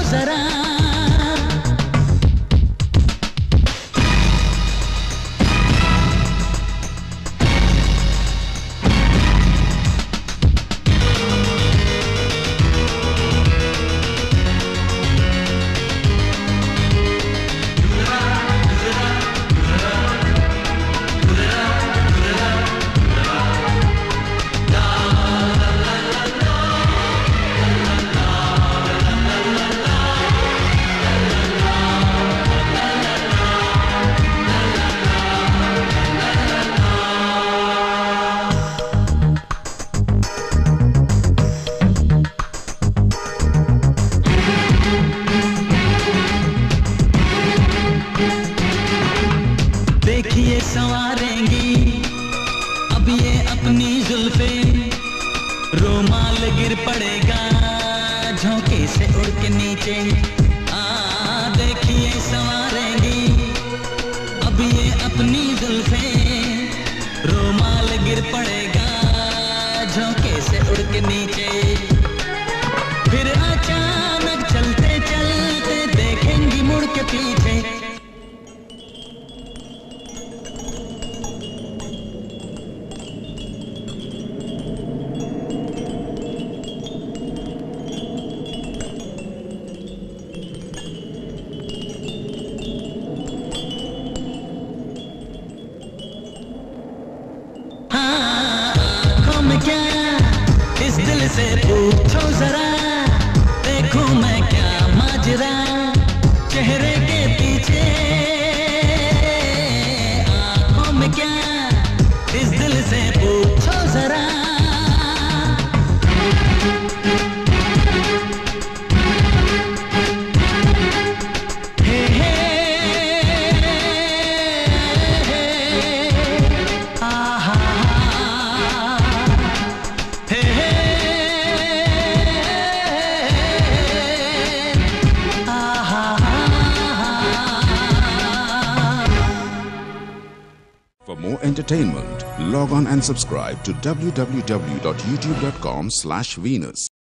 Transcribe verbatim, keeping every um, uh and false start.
जरा। देखिए संवारेंगी अब ये अपनी जुल्फे, रोमाल गिर पड़ेगा झोंके से उड़ के नीचे। आ देखिए संवारेंगी अब ये अपनी जुल्फे, रोमाल गिर पड़ेगा झोंके से उड़ के नीचे। फिर अचानक चलते चलते देखेंगी मुड़ के पीछे। क्या इस दिल से पूछो जरा, देखूं मैं क्या माजरा चेहरे के पीछे। आंखों में क्या इस दिल से पूछो जरा। हे हे आहा For more entertainment, log on and subscribe to w w w dot youtube dot com slash Venus.